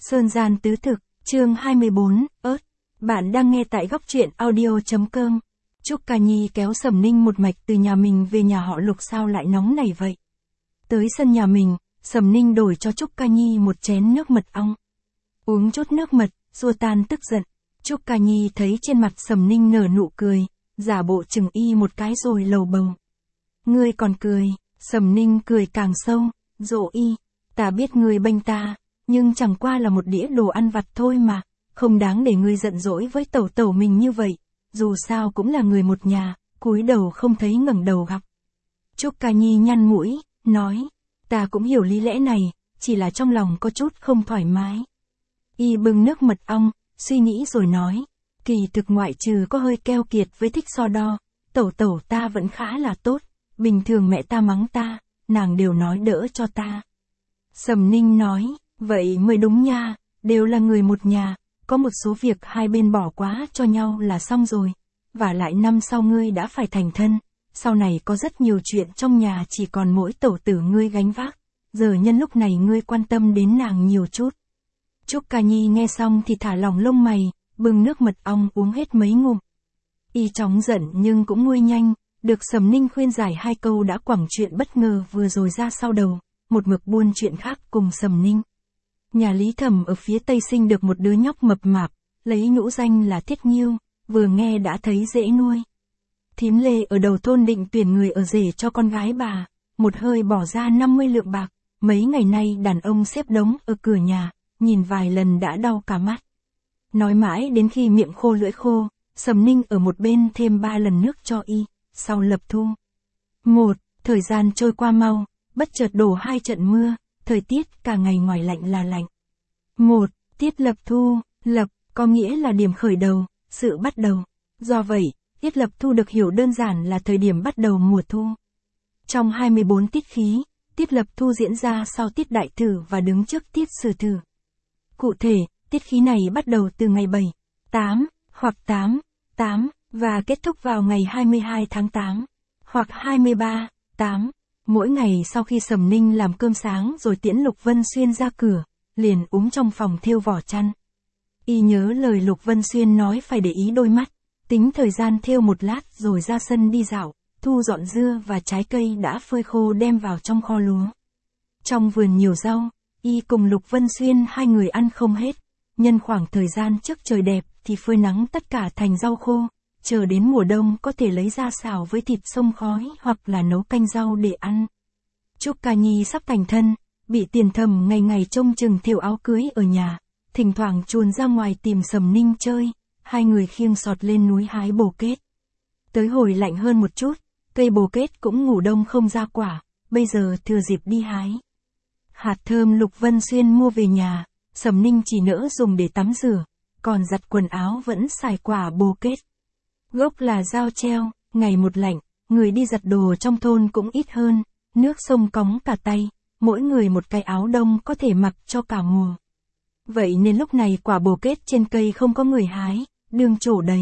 Sơn gian tứ thực, chương 24, ớt. Bạn đang nghe tại góc truyện audio.com. Trúc Ca Nhi kéo Sầm Ninh một mạch từ nhà mình về nhà họ Lục, sao lại nóng này vậy? Tới sân nhà mình, Sầm Ninh đổi cho Trúc Ca Nhi một chén nước mật ong. Uống chút nước mật, xua tan tức giận. Trúc Ca Nhi thấy trên mặt Sầm Ninh nở nụ cười, giả bộ chừng y một cái rồi lầu bầu. Ngươi còn cười? Sầm Ninh cười càng sâu, dỗ y. Ta biết ngươi bênh ta, nhưng chẳng qua là một đĩa đồ ăn vặt thôi mà, không đáng để ngươi giận dỗi với tẩu tẩu mình như vậy, dù sao cũng là người một nhà, cúi đầu không thấy ngẩng đầu gặp. Trúc Ca Nhi nhăn mũi, nói, ta cũng hiểu lý lẽ này, chỉ là trong lòng có chút không thoải mái. Y bưng nước mật ong, suy nghĩ rồi nói, kỳ thực ngoại trừ có hơi keo kiệt với thích so đo, tẩu tẩu ta vẫn khá là tốt, bình thường mẹ ta mắng ta, nàng đều nói đỡ cho ta. Sầm Ninh nói, vậy mới đúng nha, đều là người một nhà, có một số việc hai bên bỏ quá cho nhau là xong rồi, và lại năm sau ngươi đã phải thành thân, sau này có rất nhiều chuyện trong nhà chỉ còn mỗi tẩu tử ngươi gánh vác, giờ nhân lúc này ngươi quan tâm đến nàng nhiều chút. Trúc Ca Nhi nghe xong thì thả lỏng lông mày, bưng nước mật ong uống hết mấy ngụm. Y chóng giận nhưng cũng nguôi nhanh, được Sầm Ninh khuyên giải hai câu đã quẳng chuyện bất ngờ vừa rồi ra sau đầu, một mực buôn chuyện khác cùng Sầm Ninh. Nhà Lý Thẩm ở phía Tây sinh được một đứa nhóc mập mạp, lấy nhũ danh là Thiết Nghiêu, vừa nghe đã thấy dễ nuôi. Thím Lê ở đầu thôn định tuyển người ở rể cho con gái bà, một hơi bỏ ra 50 lượng bạc, mấy ngày nay đàn ông xếp đống ở cửa nhà, nhìn vài lần đã đau cả mắt. Nói mãi đến khi miệng khô lưỡi khô, Sầm Ninh ở một bên thêm 3 lần nước cho y, sau lập thu. Thời gian trôi qua mau, bất chợt đổ 2 trận mưa, thời tiết cả ngày ngoài lạnh là lạnh. Tiết lập thu, lập, có nghĩa là điểm khởi đầu, sự bắt đầu. Do vậy, tiết lập thu được hiểu đơn giản là thời điểm bắt đầu mùa thu. Trong 24 tiết khí, tiết lập thu diễn ra sau tiết đại thử và đứng trước tiết sử thử. Cụ thể, tiết khí này bắt đầu từ ngày 7, 8, hoặc 8, và kết thúc vào ngày 22 tháng 8, hoặc 23, 8. Mỗi ngày sau khi Sầm Ninh làm cơm sáng rồi tiễn Lục Vân Xuyên ra cửa, liền úm trong phòng thêu vỏ chăn. Y nhớ lời Lục Vân Xuyên nói phải để ý đôi mắt, tính thời gian thêu một lát rồi ra sân đi dạo, thu dọn dưa và trái cây đã phơi khô đem vào trong kho lúa. Trong vườn nhiều rau, Y cùng Lục Vân Xuyên hai người ăn không hết, nhân khoảng thời gian trước trời đẹp thì phơi nắng tất cả thành rau khô, chờ đến mùa đông có thể lấy ra xào với thịt xông khói hoặc là nấu canh rau để ăn. Trúc Ca Nhi sắp thành thân, bị Tiền Thầm ngày ngày trông chừng thêu áo cưới ở nhà, thỉnh thoảng chuồn ra ngoài tìm Sầm Ninh chơi, hai người khiêng sọt lên núi hái bồ kết. Tới hồi lạnh hơn một chút, cây bồ kết cũng ngủ đông không ra quả, bây giờ thừa dịp đi hái. Hạt thơm Lục Vân Xuyên mua về nhà, Sầm Ninh chỉ nỡ dùng để tắm rửa, còn giặt quần áo vẫn xài quả bồ kết. Gốc là dao treo, ngày một lạnh, người đi giặt đồ trong thôn cũng ít hơn, nước sông cóng cả tay, mỗi người một cái áo đông có thể mặc cho cả mùa. Vậy nên lúc này quả bồ kết trên cây không có người hái, đương trổ đầy.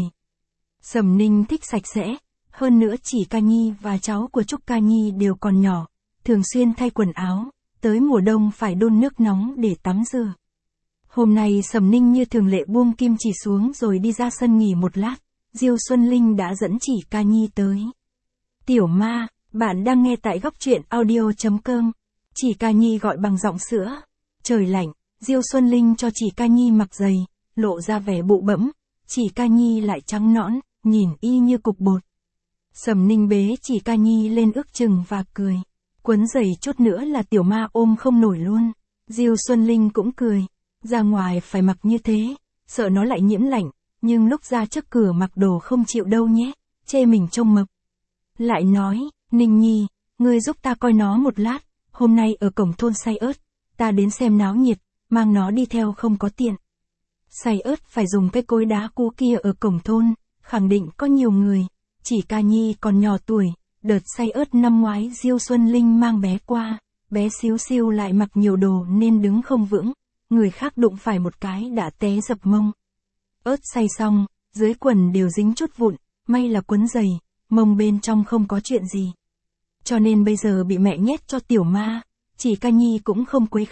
Sầm Ninh thích sạch sẽ, hơn nữa chỉ Ca Nhi và cháu của Trúc Ca Nhi đều còn nhỏ, thường xuyên thay quần áo, tới mùa đông phải đun nước nóng để tắm rửa. Hôm nay Sầm Ninh như thường lệ buông kim chỉ xuống rồi đi ra sân nghỉ một lát, Diêu Xuân Linh đã dẫn chỉ Ca Nhi tới. Tiểu Ma, bạn đang nghe tại góc truyện audio.com. Chỉ Ca Nhi gọi bằng giọng sữa. Trời lạnh, Diêu Xuân Linh cho chỉ Ca Nhi mặc giày, lộ ra vẻ bụ bẫm, chỉ Ca Nhi lại trắng nõn, nhìn y như cục bột. Sầm Ninh bế chỉ Ca Nhi lên ước chừng và cười. Quấn giày chút nữa là Tiểu Ma ôm không nổi luôn. Diêu Xuân Linh cũng cười. Ra ngoài phải mặc như thế, sợ nó lại nhiễm lạnh, nhưng lúc ra trước cửa mặc đồ không chịu đâu nhé, chê mình trông mập. Lại nói, Ninh Nhi, ngươi giúp ta coi nó một lát, hôm nay ở cổng thôn Say Ớt, ta đến xem náo nhiệt, mang nó đi theo không có tiện. Say Ớt phải dùng cái cối đá cũ kia ở cổng thôn, khẳng định có nhiều người, chỉ Ca Nhi còn nhỏ tuổi, đợt Say Ớt năm ngoái Diêu Xuân Linh mang bé qua, bé xíu xiu lại mặc nhiều đồ nên đứng không vững, người khác đụng phải một cái đã té dập mông. Ớt xay xong, dưới quần đều dính chút vụn, may là quấn giày, mông bên trong không có chuyện gì. Cho nên bây giờ bị mẹ nhét cho Tiểu Ma, chỉ Ca Nhi cũng không quấy khóc,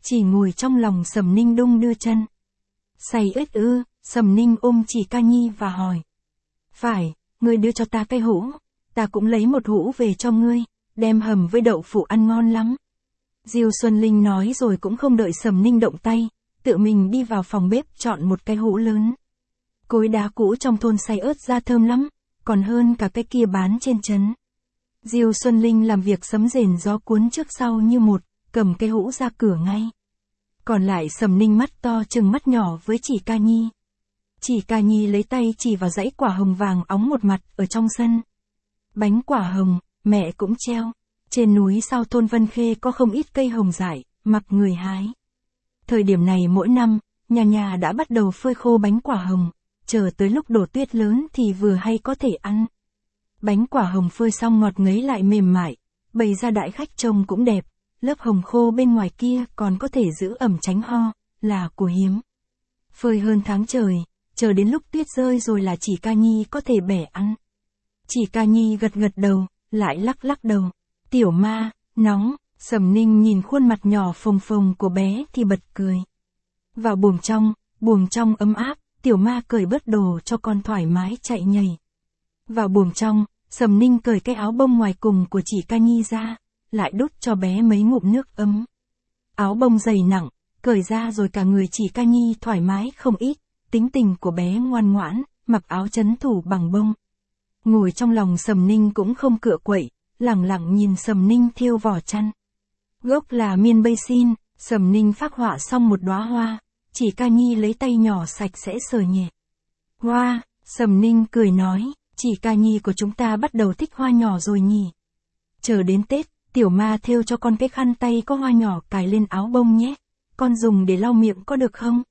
chỉ ngồi trong lòng Sầm Ninh đung đưa chân. Say ếch ư, Sầm Ninh ôm chỉ Ca Nhi và hỏi. Phải, ngươi đưa cho ta cái hũ, ta cũng lấy một hũ về cho ngươi, đem hầm với đậu phụ ăn ngon lắm. Diêu Xuân Linh nói rồi cũng không đợi Sầm Ninh động tay, tự mình đi vào phòng bếp chọn một cái hũ lớn. Cối đá cũ trong thôn xay ớt ra thơm lắm, còn hơn cả cái kia bán trên trấn. Diêu Xuân Linh làm việc sấm rền gió cuốn trước sau như một, cầm cái hũ ra cửa ngay. Còn lại Sầm Ninh mắt to chừng mắt nhỏ với chỉ Ca Nhi. Chỉ Ca Nhi lấy tay chỉ vào dãy quả hồng vàng óng một mặt ở trong sân. Bánh quả hồng, mẹ cũng treo. Trên núi sau thôn Vân Khê có không ít cây hồng dại, mặc người hái. Thời điểm này mỗi năm, nhà nhà đã bắt đầu phơi khô bánh quả hồng, chờ tới lúc đổ tuyết lớn thì vừa hay có thể ăn. Bánh quả hồng phơi xong ngọt ngấy lại mềm mại, bày ra đại khách trông cũng đẹp, lớp hồng khô bên ngoài kia còn có thể giữ ẩm tránh ho, là của hiếm. Phơi hơn tháng trời, chờ đến lúc tuyết rơi rồi là chỉ Ca Nhi có thể bẻ ăn. Chỉ Ca Nhi gật gật đầu, lại lắc lắc đầu. Tiểu ma, nóng, Sầm Ninh nhìn khuôn mặt nhỏ phồng phồng của bé thì bật cười. Vào buồng trong ấm áp, tiểu ma cởi bớt đồ cho con thoải mái chạy nhảy. Vào buồng trong, Sầm Ninh cởi cái áo bông ngoài cùng của chỉ Ca Nhi ra, lại đút cho bé mấy ngụm nước ấm. Áo bông dày nặng, cởi ra rồi cả người chỉ Ca Nhi thoải mái không ít, tính tình của bé ngoan ngoãn, mặc áo trấn thủ bằng bông. Ngồi trong lòng Sầm Ninh cũng không cựa quậy, lẳng lặng nhìn Sầm Ninh thêu vỏ chăn. Gốc là miên bay xin, Sầm Ninh phác họa xong một đóa hoa, chỉ Ca Nhi lấy tay nhỏ sạch sẽ sờ nhẹ. Hoa, Sầm Ninh cười nói, chỉ Ca Nhi của chúng ta bắt đầu thích hoa nhỏ rồi nhỉ. Chờ đến Tết, tiểu ma thêu cho con cái khăn tay có hoa nhỏ cài lên áo bông nhé, con dùng để lau miệng có được không?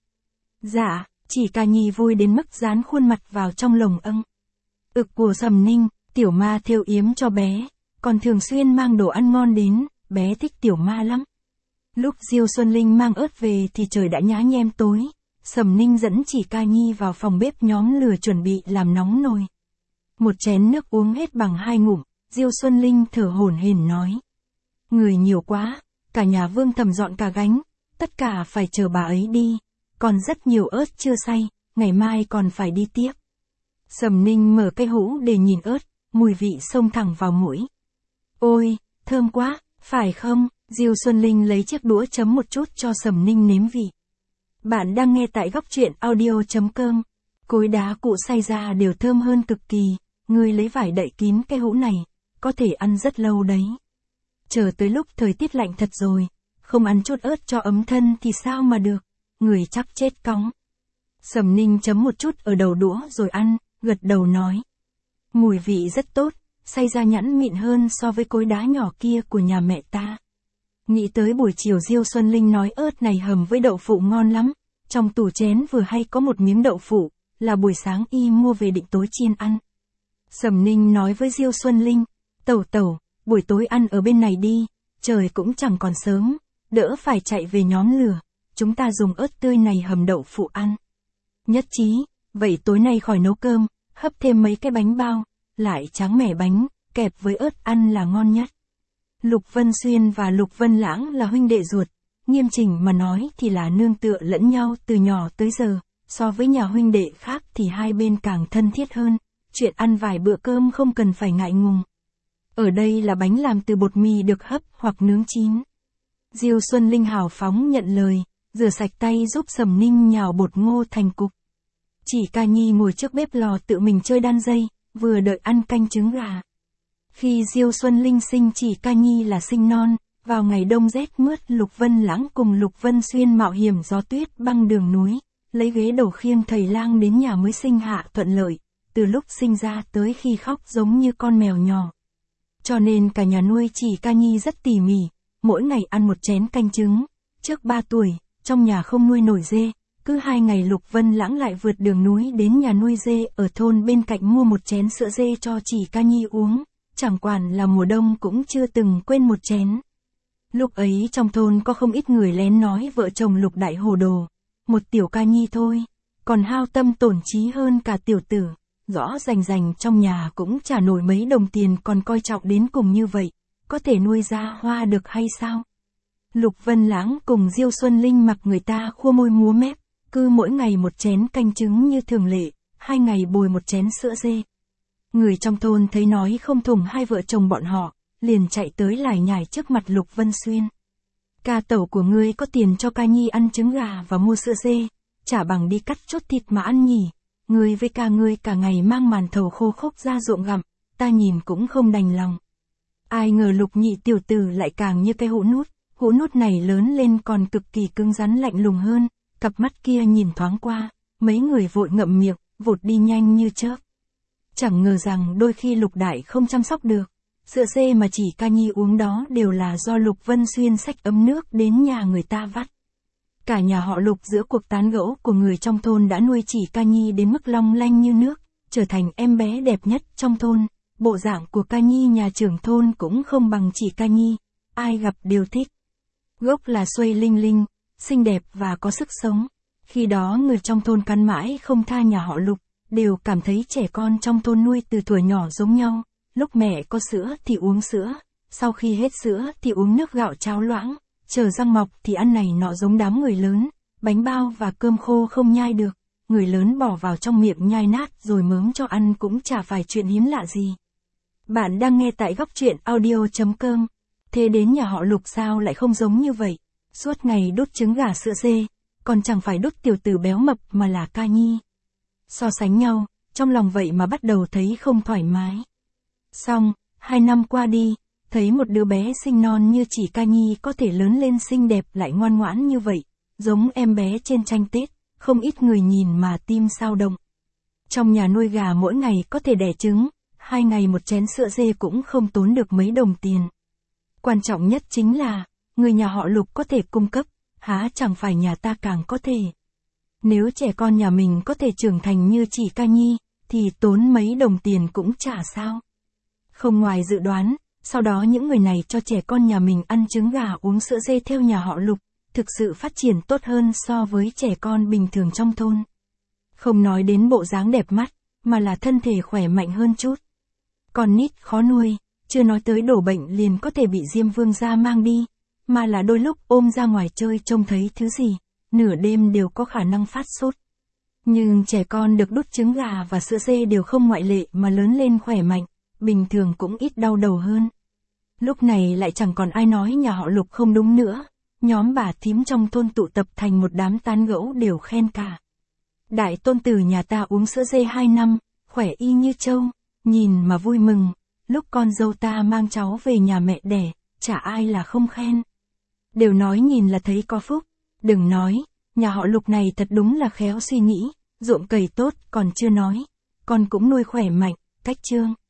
Dạ, chỉ Ca Nhi vui đến mức dán khuôn mặt vào trong lồng âng. Ực của Sầm Ninh, tiểu ma thêu yếm cho bé, còn thường xuyên mang đồ ăn ngon đến, bé thích tiểu ma lắm. Lúc Diêu Xuân Linh mang ớt về thì trời đã nhá nhem tối, Sầm Ninh dẫn chỉ Ca Nhi vào phòng bếp nhóm lửa chuẩn bị làm nóng nồi. Một chén nước uống hết bằng 2 ngụm, Diêu Xuân Linh thở hổn hển nói. Người nhiều quá, cả nhà Vương Thầm dọn cả gánh, tất cả phải chờ bà ấy đi, còn rất nhiều ớt chưa xay, ngày mai còn phải đi tiếp. Sầm Ninh mở cái hũ để nhìn ớt, mùi vị xông thẳng vào mũi. Ôi, thơm quá, phải không? Diêu Xuân Linh lấy chiếc đũa chấm một chút cho Sầm Ninh nếm vị. Bạn đang nghe tại góc truyện audio.com. Cối đá cụ xay ra đều thơm hơn cực kỳ, ngươi lấy vải đậy kín cái hũ này, có thể ăn rất lâu đấy. Chờ tới lúc thời tiết lạnh thật rồi, không ăn chút ớt cho ấm thân thì sao mà được, người chắc chết cóng. Sầm Ninh chấm một chút ở đầu đũa rồi ăn, gật đầu nói. Mùi vị rất tốt, xay ra nhẵn mịn hơn so với cối đá nhỏ kia của nhà mẹ ta. Nghĩ tới buổi chiều Diêu Xuân Linh nói ớt này hầm với đậu phụ ngon lắm, trong tủ chén vừa hay có một miếng đậu phụ, là buổi sáng y mua về định tối chiên ăn. Sầm Ninh nói với Diêu Xuân Linh, tẩu, buổi tối ăn ở bên này đi, trời cũng chẳng còn sớm, đỡ phải chạy về nhóm lửa, chúng ta dùng ớt tươi này hầm đậu phụ ăn. Nhất trí, vậy tối nay khỏi nấu cơm, hấp thêm mấy cái bánh bao, lại tráng mẻ bánh, kẹp với ớt ăn là ngon nhất. Lục Vân Xuyên và Lục Vân Lãng là huynh đệ ruột, nghiêm chỉnh mà nói thì là nương tựa lẫn nhau từ nhỏ tới giờ, so với nhà huynh đệ khác thì hai bên càng thân thiết hơn, chuyện ăn vài bữa cơm không cần phải ngại ngùng. Ở đây là bánh làm từ bột mì được hấp hoặc nướng chín. Diêu Xuân Linh hào phóng nhận lời, rửa sạch tay giúp Sầm Ninh nhào bột ngô thành cục. Chỉ Ca Nhi ngồi trước bếp lò tự mình chơi đan dây, vừa đợi ăn canh trứng gà. Khi Diêu Xuân Linh sinh chỉ Ca Nhi là sinh non, vào ngày đông rét mướt Lục Vân Lãng cùng Lục Vân Xuyên mạo hiểm gió tuyết băng đường núi, lấy ghế đầu khiêng thầy lang đến nhà mới sinh hạ thuận lợi, từ lúc sinh ra tới khi khóc giống như con mèo nhỏ. Cho nên cả nhà nuôi chỉ Ca Nhi rất tỉ mỉ, mỗi ngày ăn một chén canh trứng. Trước 3 tuổi, trong nhà không nuôi nổi dê, cứ 2 ngày Lục Vân Lãng lại vượt đường núi đến nhà nuôi dê ở thôn bên cạnh mua một chén sữa dê cho chỉ Ca Nhi uống, chẳng quản là mùa đông cũng chưa từng quên một chén. Lúc ấy trong thôn có không ít người lén nói vợ chồng Lục đại hồ đồ, một tiểu Ca Nhi thôi, còn hao tâm tổn trí hơn cả tiểu tử, rõ rành trong nhà cũng trả nổi mấy đồng tiền còn coi trọng đến cùng như vậy, có thể nuôi ra hoa được hay sao? Lục Vân Lãng cùng Diêu Xuân Linh mặc người ta khua môi múa mép, cứ mỗi ngày một chén canh trứng như thường lệ, 2 ngày bồi một chén sữa dê. Người trong thôn thấy nói không thùng hai vợ chồng bọn họ, liền chạy tới lải nhải trước mặt Lục Vân Xuyên. Ca tẩu của ngươi có tiền cho ca nhi ăn trứng gà và mua sữa dê, chả bằng đi cắt chút thịt mà ăn nhỉ. Ngươi với ca ngươi cả ngày mang màn thầu khô khốc ra ruộng gặm, ta nhìn cũng không đành lòng. Ai ngờ Lục nhị tiểu tử lại càng như cái hũ nút này lớn lên còn cực kỳ cứng rắn lạnh lùng hơn, cặp mắt kia nhìn thoáng qua, mấy người vội ngậm miệng, vụt đi nhanh như chớp. Chẳng ngờ rằng đôi khi Lục đại không chăm sóc được, sữa dê mà chỉ ca nhi uống đó đều là do Lục Vân Xuyên xách ấm nước đến nhà người ta vắt. Cả nhà họ Lục giữa cuộc tán gẫu của người trong thôn đã nuôi chỉ ca nhi đến mức long lanh như nước, trở thành em bé đẹp nhất trong thôn. Bộ dạng của ca nhi nhà trưởng thôn cũng không bằng chỉ ca nhi, ai gặp đều thích. Gốc là xuây linh linh, xinh đẹp và có sức sống. Khi đó người trong thôn cắn mãi không tha nhà họ Lục, đều cảm thấy trẻ con trong thôn nuôi từ tuổi nhỏ giống nhau. Lúc mẹ có sữa thì uống sữa, sau khi hết sữa thì uống nước gạo cháo loãng, chờ răng mọc thì ăn này nọ giống đám người lớn, bánh bao và cơm khô không nhai được, người lớn bỏ vào trong miệng nhai nát rồi mớm cho ăn cũng chả phải chuyện hiếm lạ gì. Bạn đang nghe tại góc truyện audio.com. Thế đến nhà họ Lục sao lại không giống như vậy, suốt ngày đút trứng gà sữa dê, còn chẳng phải đút tiểu tử béo mập mà là ca nhi. So sánh nhau, trong lòng vậy mà bắt đầu thấy không thoải mái. Xong, 2 năm qua đi, thấy một đứa bé xinh non như chỉ ca nhi có thể lớn lên xinh đẹp lại ngoan ngoãn như vậy, giống em bé trên tranh Tết, không ít người nhìn mà tim sao động. Trong nhà nuôi gà mỗi ngày có thể đẻ trứng, 2 ngày một chén sữa dê cũng không tốn được mấy đồng tiền. Quan trọng nhất chính là, người nhà họ Lục có thể cung cấp, há chẳng phải nhà ta càng có thể. Nếu trẻ con nhà mình có thể trưởng thành như chỉ ca nhi, thì tốn mấy đồng tiền cũng chả sao. Không ngoài dự đoán, sau đó những người này cho trẻ con nhà mình ăn trứng gà uống sữa dê theo nhà họ Lục, thực sự phát triển tốt hơn so với trẻ con bình thường trong thôn. Không nói đến bộ dáng đẹp mắt, mà là thân thể khỏe mạnh hơn chút. Con nít khó nuôi, chưa nói tới đổ bệnh liền có thể bị Diêm Vương gia mang đi, mà là đôi lúc ôm ra ngoài chơi trông thấy thứ gì, nửa đêm đều có khả năng phát sốt. Nhưng trẻ con được đút trứng gà và sữa dê đều không ngoại lệ mà lớn lên khỏe mạnh, bình thường cũng ít đau đầu hơn. Lúc này lại chẳng còn ai nói nhà họ Lục không đúng nữa, nhóm bà thím trong thôn tụ tập thành một đám tán gẫu đều khen cả. Đại tôn tử nhà ta uống sữa dê 2 năm, khỏe y như trâu, nhìn mà vui mừng, lúc con dâu ta mang cháu về nhà mẹ đẻ, chả ai là không khen. Đều nói nhìn là thấy có phúc, đừng nói, nhà họ Lục này thật đúng là khéo suy nghĩ, ruộng cày tốt còn chưa nói, con cũng nuôi khỏe mạnh, cách trương.